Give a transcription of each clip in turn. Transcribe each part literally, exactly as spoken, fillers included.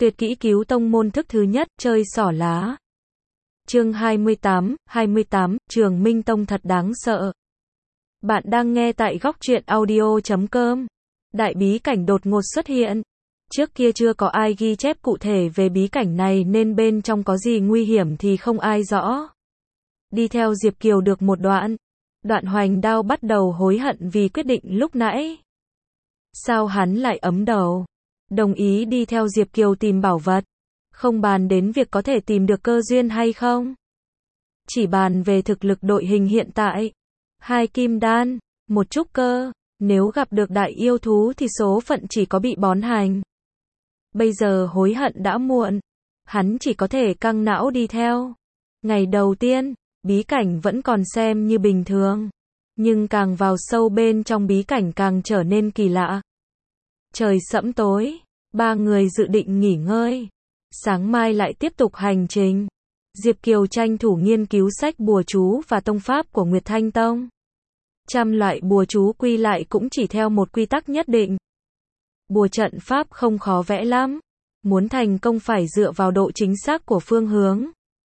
Tuyệt kỹ cứu tông môn thức thứ nhất, chơi xỏ lá. Chương hai mươi tám, hai mươi tám, Trường Minh Tông thật đáng sợ. Bạn đang nghe tại góc truyện audio chấm com. Đại bí cảnh đột ngột xuất hiện. Trước kia chưa có ai ghi chép cụ thể về bí cảnh này nên bên trong có gì nguy hiểm thì không ai rõ. Đi theo Diệp Kiều được một đoạn. Đoạn Hoành Đao bắt đầu hối hận vì quyết định lúc nãy. Sao hắn lại ấm đầu? Đồng ý đi theo Diệp Kiều tìm bảo vật. Không bàn đến việc có thể tìm được cơ duyên hay không. Chỉ bàn về thực lực đội hình hiện tại. Hai kim đan, một trúc cơ. Nếu gặp được đại yêu thú thì số phận chỉ có bị bón hành. Bây giờ hối hận đã muộn. Hắn chỉ có thể căng não đi theo. Ngày đầu tiên, bí cảnh vẫn còn xem như bình thường. Nhưng càng vào sâu bên trong bí cảnh càng trở nên kỳ lạ. Trời sẫm tối, ba người dự định nghỉ ngơi. Sáng mai lại tiếp tục hành trình. Diệp Kiều tranh thủ nghiên cứu sách bùa chú và tông pháp của Nguyệt Thanh Tông. Trăm loại bùa chú quy lại cũng chỉ theo một quy tắc nhất định. Bùa trận pháp không khó vẽ lắm. Muốn thành công phải dựa vào độ chính xác của phương hướng,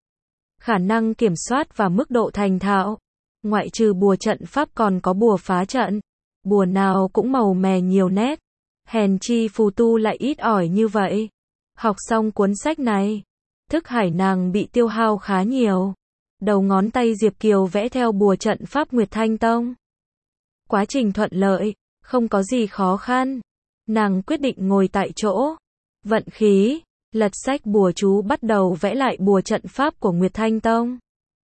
khả năng kiểm soát và mức độ thành thạo. Ngoại trừ bùa trận pháp còn có bùa phá trận. Bùa nào cũng màu mè nhiều nét. Hèn chi phù tu lại ít ỏi như vậy. Học xong cuốn sách này, thức hải nàng bị tiêu hao khá nhiều. Đầu ngón tay Diệp Kiều vẽ theo bùa trận pháp Nguyệt Thanh Tông. Quá trình thuận lợi, không có gì khó khăn. Nàng quyết định ngồi tại chỗ, vận khí, lật sách bùa chú bắt đầu vẽ lại bùa trận pháp của Nguyệt Thanh Tông.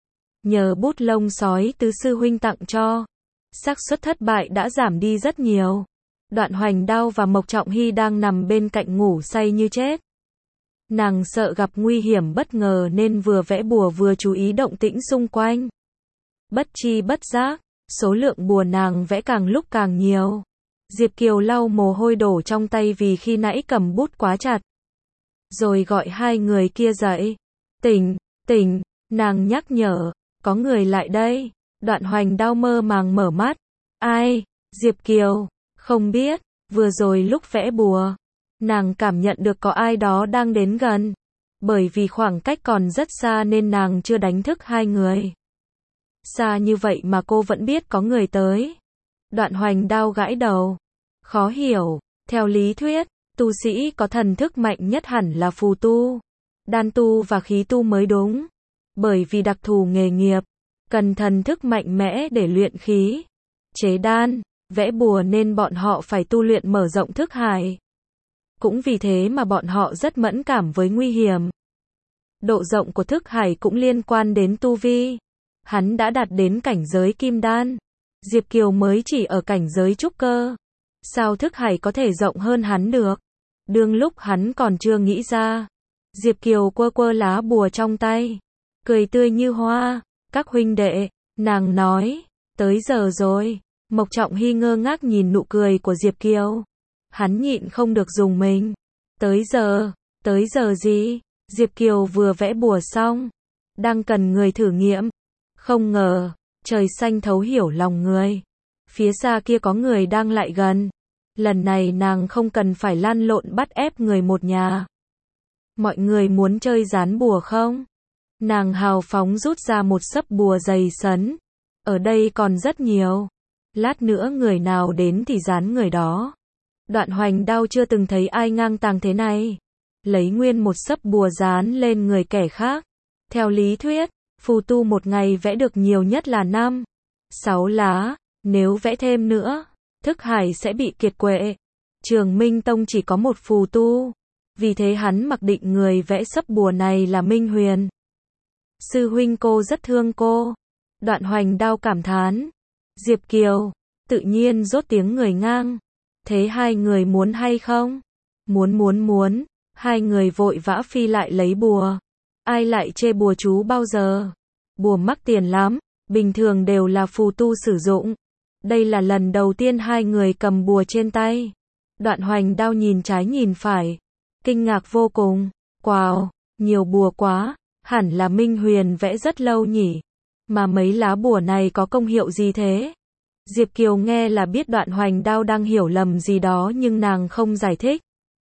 Nhờ bút lông sói tứ sư huynh tặng cho, xác suất thất bại đã giảm đi rất nhiều. Đoạn Hoành Đao và Mộc Trọng Hy đang nằm bên cạnh ngủ say như chết. Nàng sợ gặp nguy hiểm bất ngờ nên vừa vẽ bùa vừa chú ý động tĩnh xung quanh. Bất chi bất giác, số lượng bùa nàng vẽ càng lúc càng nhiều. Diệp Kiều lau mồ hôi đổ trong tay vì khi nãy cầm bút quá chặt. Rồi gọi hai người kia dậy. Tỉnh, tỉnh, nàng nhắc nhở, có người lại đây. Đoạn Hoành Đao mơ màng mở mắt. Ai? Diệp Kiều, không biết, vừa rồi lúc vẽ bùa, nàng cảm nhận được có ai đó đang đến gần. Bởi vì khoảng cách còn rất xa nên nàng chưa đánh thức hai người. Xa như vậy mà cô vẫn biết có người tới. Đoạn Hoành Đao gãi đầu. Khó hiểu, theo lý thuyết, tu sĩ có thần thức mạnh nhất hẳn là phù tu, đan tu và khí tu mới đúng. Bởi vì đặc thù nghề nghiệp, cần thần thức mạnh mẽ để luyện khí, chế đan, vẽ bùa nên bọn họ phải tu luyện mở rộng thức hải. Cũng vì thế mà bọn họ rất mẫn cảm với nguy hiểm. Độ rộng của thức hải cũng liên quan đến tu vi. Hắn đã đạt đến cảnh giới kim đan. Diệp Kiều mới chỉ ở cảnh giới trúc cơ. Sao thức hải có thể rộng hơn hắn được? Đương lúc hắn còn chưa nghĩ ra. Diệp Kiều quơ quơ lá bùa trong tay, cười tươi như hoa. Các huynh đệ, nàng nói, tới giờ rồi. Mộc Trọng Hy ngơ ngác nhìn nụ cười của Diệp Kiều. Hắn nhịn không được dùng mình. Tới giờ, tới giờ gì? Diệp Kiều vừa vẽ bùa xong, đang cần người thử nghiệm. Không ngờ, trời xanh thấu hiểu lòng người. Phía xa kia có người đang lại gần. Lần này nàng không cần phải lăn lộn bắt ép người một nhà. Mọi người muốn chơi dán bùa không? Nàng hào phóng rút ra một xấp bùa dày sấn. Ở đây còn rất nhiều. Lát nữa người nào đến thì dán người đó. Đoạn Hoành Đao chưa từng thấy ai ngang tàng thế này. Lấy nguyên một xấp bùa dán lên người kẻ khác. Theo lý thuyết, phù tu một ngày vẽ được nhiều nhất là năm, sáu lá. Nếu vẽ thêm nữa, thức hải sẽ bị kiệt quệ. Trường Minh Tông chỉ có một phù tu. Vì thế hắn mặc định người vẽ xấp bùa này là Minh Huyền. Sư huynh cô rất thương cô. Đoạn Hoành Đao cảm thán. Diệp Kiều, tự nhiên rốt tiếng người ngang. Thế hai người muốn hay không? Muốn muốn muốn. Hai người vội vã phi lại lấy bùa. Ai lại chê bùa chú bao giờ? Bùa mắc tiền lắm, bình thường đều là phù tu sử dụng. Đây là lần đầu tiên hai người cầm bùa trên tay. Đoạn Hoành Đao nhìn trái nhìn phải, kinh ngạc vô cùng. Wow, nhiều bùa quá, hẳn là Minh Huyền vẽ rất lâu nhỉ. Mà mấy lá bùa này có công hiệu gì thế? Diệp Kiều nghe là biết Đoạn Hoành Đao đang hiểu lầm gì đó nhưng nàng không giải thích.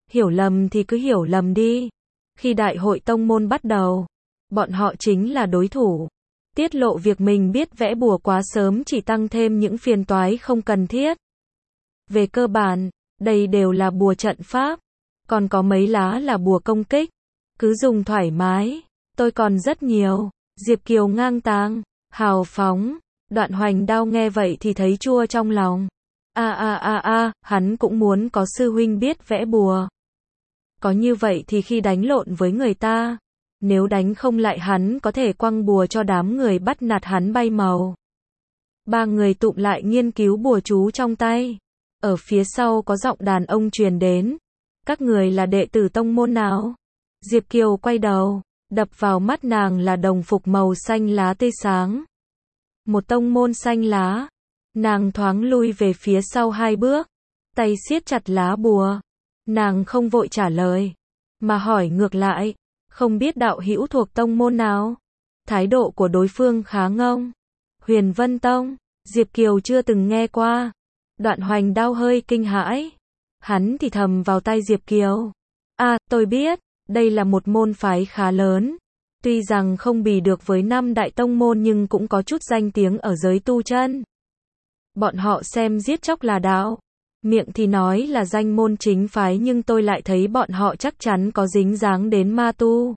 hiểu lầm thì cứ hiểu lầm đi. Khi đại hội tông môn bắt đầu, bọn họ chính là đối thủ. Tiết lộ việc mình biết vẽ bùa quá sớm chỉ tăng thêm những phiền toái không cần thiết. Về cơ bản, đây đều là bùa trận pháp, còn có mấy lá là bùa công kích. Cứ dùng thoải mái, tôi còn rất nhiều. Diệp Kiều ngang tàng, hào phóng. Đoạn Hoành Đao nghe vậy thì thấy chua trong lòng. A a a a, hắn cũng muốn có sư huynh biết vẽ bùa. Có như vậy thì khi đánh lộn với người ta, nếu đánh không lại hắn có thể quăng bùa cho đám người bắt nạt hắn bay màu. Ba người tụm lại nghiên cứu bùa chú trong tay. Ở phía sau có giọng đàn ông truyền đến. Các người là đệ tử tông môn nào? Diệp Kiều quay đầu, đập vào mắt nàng là đồng phục màu xanh lá tươi sáng. Một tông môn xanh lá. Nàng thoáng lui về phía sau hai bước, tay siết chặt lá bùa. Nàng không vội trả lời, mà hỏi ngược lại, không biết đạo hữu thuộc tông môn nào? Thái độ của đối phương khá ngông. Huyền Vân Tông, Diệp Kiều chưa từng nghe qua. Đoạn Hoành Đao hơi kinh hãi. Hắn thì thầm vào tai Diệp Kiều. À, tôi biết, đây là một môn phái khá lớn. Tuy rằng không bì được với năm đại tông môn nhưng cũng có chút danh tiếng ở giới tu chân. Bọn họ xem giết chóc là đạo. Miệng thì nói là danh môn chính phái nhưng tôi lại thấy bọn họ chắc chắn có dính dáng đến ma tu.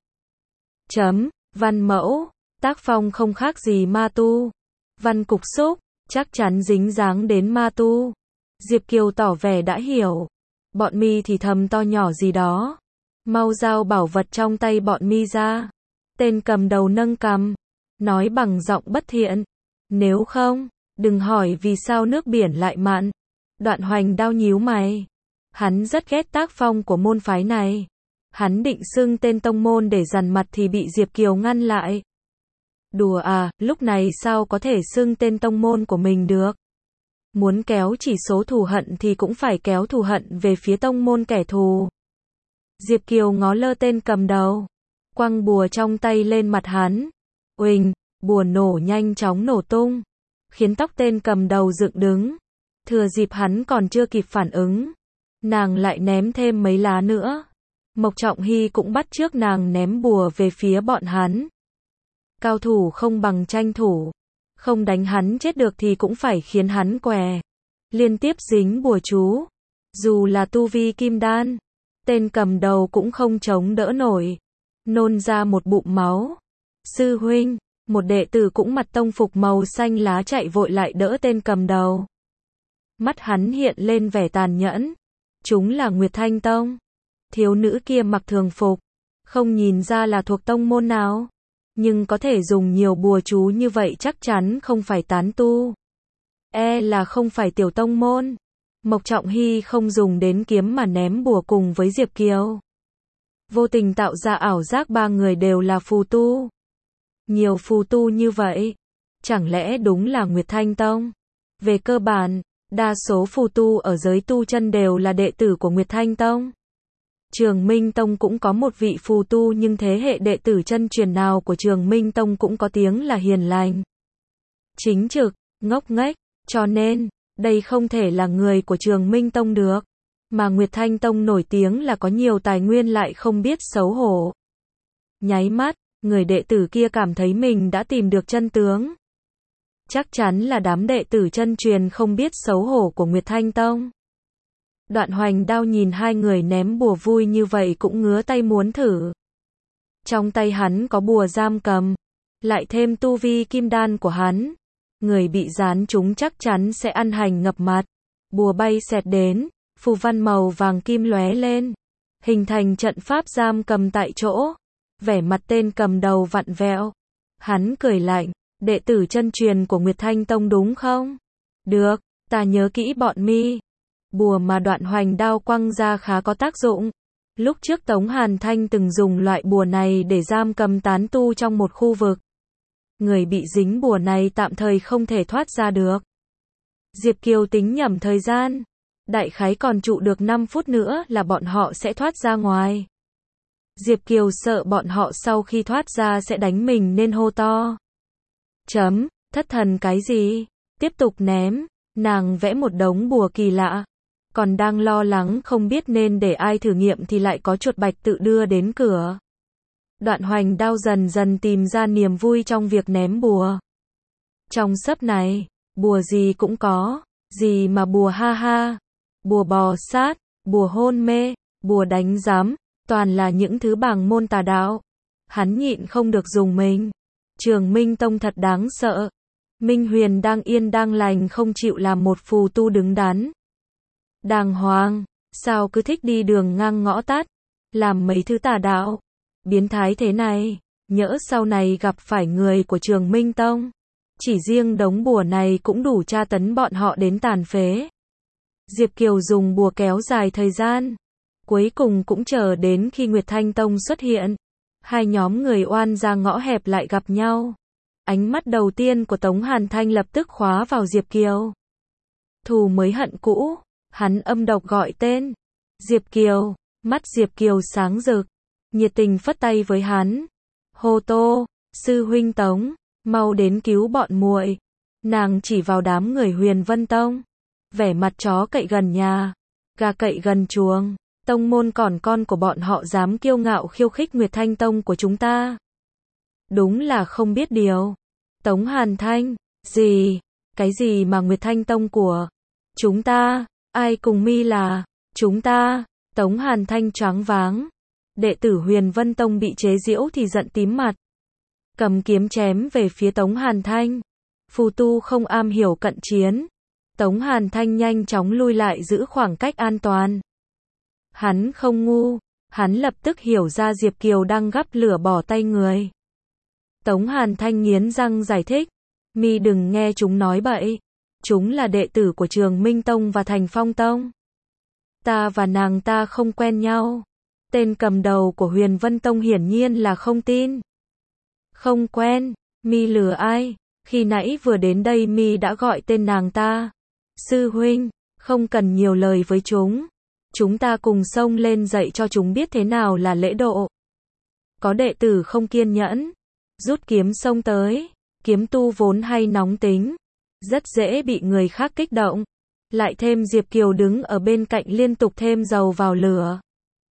Chấm, văn mẫu, tác phong không khác gì ma tu. Văn cục xúc, chắc chắn dính dáng đến ma tu. Diệp Kiều tỏ vẻ đã hiểu. Bọn mi thì thầm to nhỏ gì đó. Mau giao bảo vật trong tay bọn mi ra. Tên cầm đầu nâng cằm, nói bằng giọng bất thiện. Nếu không, đừng hỏi vì sao nước biển lại mặn. Đoạn Hoành Đao nhíu mày. Hắn rất ghét tác phong của môn phái này. Hắn định xưng tên tông môn để dằn mặt thì bị Diệp Kiều ngăn lại. Đùa à, lúc này sao có thể xưng tên tông môn của mình được? Muốn kéo chỉ số thù hận thì cũng phải kéo thù hận về phía tông môn kẻ thù. Diệp Kiều ngó lơ tên cầm đầu, quăng bùa trong tay lên mặt hắn. Uỳnh, bùa nổ nhanh chóng nổ tung, khiến tóc tên cầm đầu dựng đứng. Thừa dịp hắn còn chưa kịp phản ứng, nàng lại ném thêm mấy lá nữa. Mộc Trọng Hy cũng bắt chước nàng ném bùa về phía bọn hắn. Cao thủ không bằng tranh thủ, không đánh hắn chết được thì cũng phải khiến hắn què. Liên tiếp dính bùa chú, dù là tu vi kim đan, tên cầm đầu cũng không chống đỡ nổi, nôn ra một bụng máu. Sư huynh, một đệ tử cũng mặc tông phục màu xanh lá chạy vội lại đỡ tên cầm đầu. Mắt hắn hiện lên vẻ tàn nhẫn. Chúng là Nguyệt Thanh Tông. Thiếu nữ kia mặc thường phục, không nhìn ra là thuộc tông môn nào, nhưng có thể dùng nhiều bùa chú như vậy chắc chắn không phải tán tu. E là không phải tiểu tông môn. Mộc Trọng Hy không dùng đến kiếm mà ném bùa cùng với Diệp Kiều. Vô tình tạo ra ảo giác ba người đều là phù tu. Nhiều phù tu như vậy, chẳng lẽ đúng là Nguyệt Thanh Tông? Về cơ bản, đa số phù tu ở giới tu chân đều là đệ tử của Nguyệt Thanh Tông. Trường Minh Tông cũng có một vị phù tu nhưng thế hệ đệ tử chân truyền nào của Trường Minh Tông cũng có tiếng là hiền lành, chính trực, ngốc nghếch, cho nên, đây không thể là người của Trường Minh Tông được. Mà Nguyệt Thanh Tông nổi tiếng là có nhiều tài nguyên lại không biết xấu hổ. Nháy mắt, người đệ tử kia cảm thấy mình đã tìm được chân tướng. Chắc chắn là đám đệ tử chân truyền không biết xấu hổ của Nguyệt Thanh Tông. Đoạn Hoành Đao nhìn hai người ném bùa vui như vậy cũng ngứa tay muốn thử. Trong tay hắn có bùa giam cầm, lại thêm tu vi kim đan của hắn. Người bị dán chúng chắc chắn sẽ ăn hành ngập mặt. Bùa bay xẹt đến, phù văn màu vàng kim lóe lên, hình thành trận pháp giam cầm tại chỗ. Vẻ mặt tên cầm đầu vặn vẹo. Hắn cười lạnh, đệ tử chân truyền của Nguyệt Thanh Tông đúng không? Được, ta nhớ kỹ bọn mi. Bùa mà Đoạn Hoành Đao quăng ra khá có tác dụng. Lúc trước Tống Hàn Thanh từng dùng loại bùa này để giam cầm tán tu trong một khu vực. Người bị dính bùa này tạm thời không thể thoát ra được. Diệp Kiều tính nhẩm thời gian. Đại khái còn trụ được năm phút nữa là bọn họ sẽ thoát ra ngoài. Diệp Kiều sợ bọn họ sau khi thoát ra sẽ đánh mình nên hô to. Chấm, thất thần cái gì? Tiếp tục ném. Nàng vẽ một đống bùa kỳ lạ. Còn đang lo lắng không biết nên để ai thử nghiệm thì lại có chuột bạch tự đưa đến cửa. Đoạn Hoành Đao dần dần tìm ra niềm vui trong việc ném bùa. Trong sấp này, bùa gì cũng có, gì mà bùa ha ha, bùa bò sát, bùa hôn mê, bùa đánh giám, toàn là những thứ bảng môn tà đạo. Hắn nhịn không được dùng mình. Trường Minh Tông thật đáng sợ. Minh Huyền đang yên đang lành không chịu làm một phù tu đứng đắn. Đàng hoàng, sao cứ thích đi đường ngang ngõ tắt, làm mấy thứ tà đạo, biến thái thế này, nhỡ sau này gặp phải người của Trường Minh Tông. Chỉ riêng đống bùa này cũng đủ tra tấn bọn họ đến tàn phế. Diệp Kiều dùng bùa kéo dài thời gian. Cuối cùng cũng chờ đến khi Nguyệt Thanh Tông xuất hiện. Hai nhóm người oan ra ngõ hẹp lại gặp nhau. Ánh mắt đầu tiên của Tống Hàn Thanh lập tức khóa vào Diệp Kiều. Thù mới hận cũ, hắn âm độc gọi tên. Diệp Kiều, mắt Diệp Kiều sáng rực, nhiệt tình phất tay với hắn. Hô tô, sư huynh Tống, mau đến cứu bọn muội. Nàng chỉ vào đám người Huyền Vân Tông. Vẻ mặt chó cậy gần nhà, gà cậy gần chuồng. Tông môn còn con của bọn họ dám kiêu ngạo khiêu khích Nguyệt Thanh Tông của chúng ta. Đúng là không biết điều. Tống Hàn Thanh, gì? Cái gì mà Nguyệt Thanh Tông của chúng ta? Ai cùng mi là chúng ta? Tống Hàn Thanh choáng váng. Đệ tử Huyền Vân Tông bị chế giễu thì giận tím mặt. Cầm kiếm chém về phía Tống Hàn Thanh. Phù tu không am hiểu cận chiến. Tống Hàn Thanh nhanh chóng lui lại giữ khoảng cách an toàn. Hắn không ngu, hắn lập tức hiểu ra Diệp Kiều đang gắp lửa bỏ tay người. Tống Hàn Thanh nghiến răng giải thích, mi đừng nghe chúng nói bậy, chúng là đệ tử của Trường Minh Tông và Thành Phong Tông. Ta và nàng ta không quen nhau. Tên cầm đầu của Huyền Vân Tông hiển nhiên là không tin. Không quen, mi lừa ai, khi nãy vừa đến đây mi đã gọi tên nàng ta. Sư huynh, không cần nhiều lời với chúng. Chúng ta cùng xông lên dạy cho chúng biết thế nào là lễ độ. Có đệ tử không kiên nhẫn, rút kiếm xông tới. Kiếm tu vốn hay nóng tính, rất dễ bị người khác kích động. Lại thêm Diệp Kiều đứng ở bên cạnh liên tục thêm dầu vào lửa.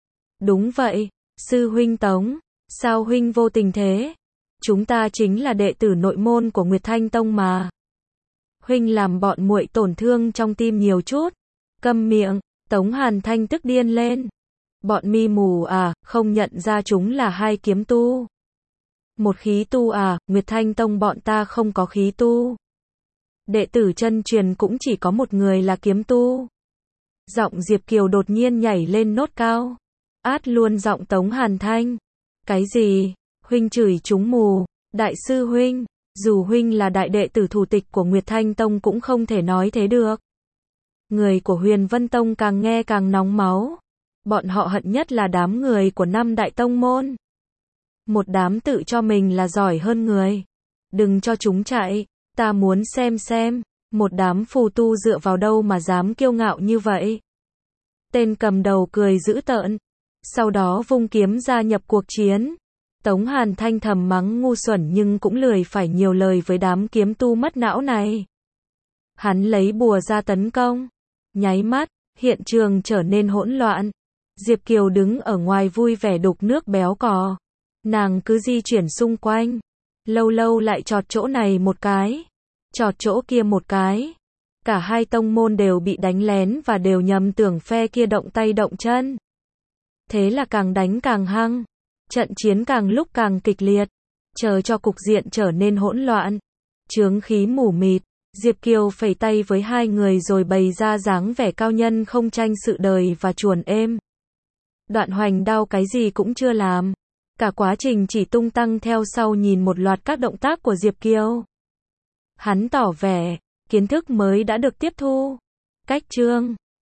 Đúng vậy, sư huynh Tống, sao huynh vô tình thế? Chúng ta chính là đệ tử nội môn của Nguyệt Thanh Tông mà. Huynh làm bọn muội tổn thương trong tim nhiều chút. Câm miệng. Tống Hàn Thanh tức điên lên. Bọn mi mù à, không nhận ra chúng là hai kiếm tu. Một khí tu à, Nguyệt Thanh Tông bọn ta không có khí tu. Đệ tử chân truyền cũng chỉ có một người là kiếm tu. Giọng Diệp Kiều đột nhiên nhảy lên nốt cao. Át luôn giọng Tống Hàn Thanh. Cái gì? Huynh chửi chúng mù. Đại sư huynh, dù huynh là đại đệ tử thủ tịch của Nguyệt Thanh Tông cũng không thể nói thế được. Người của Huyền Vân Tông càng nghe càng nóng máu. Bọn họ hận nhất là đám người của năm đại tông môn. Một đám tự cho mình là giỏi hơn người. Đừng cho chúng chạy, ta muốn xem xem, một đám phù tu dựa vào đâu mà dám kiêu ngạo như vậy. Tên cầm đầu cười dữ tợn, sau đó vung kiếm gia nhập cuộc chiến. Tống Hàn Thanh thầm mắng ngu xuẩn nhưng cũng lười phải nhiều lời với đám kiếm tu mất não này. Hắn lấy bùa ra tấn công. Nháy mắt, hiện trường trở nên hỗn loạn. Diệp Kiều đứng ở ngoài vui vẻ đục nước béo cò. Nàng cứ di chuyển xung quanh. Lâu lâu lại chọt chỗ này một cái. Chọt chỗ kia một cái. Cả hai tông môn đều bị đánh lén và đều nhầm tưởng phe kia động tay động chân. Thế là càng đánh càng hăng. Trận chiến càng lúc càng kịch liệt. Chờ cho cục diện trở nên hỗn loạn. Chướng khí mù mịt. Diệp Kiều phẩy tay với hai người rồi bày ra dáng vẻ cao nhân không tranh sự đời và chuồn êm. Đoạn Hoành Đao cái gì cũng chưa làm. Cả quá trình chỉ tung tăng theo sau nhìn một loạt các động tác của Diệp Kiều. Hắn tỏ vẻ, kiến thức mới đã được tiếp thu. Cách chương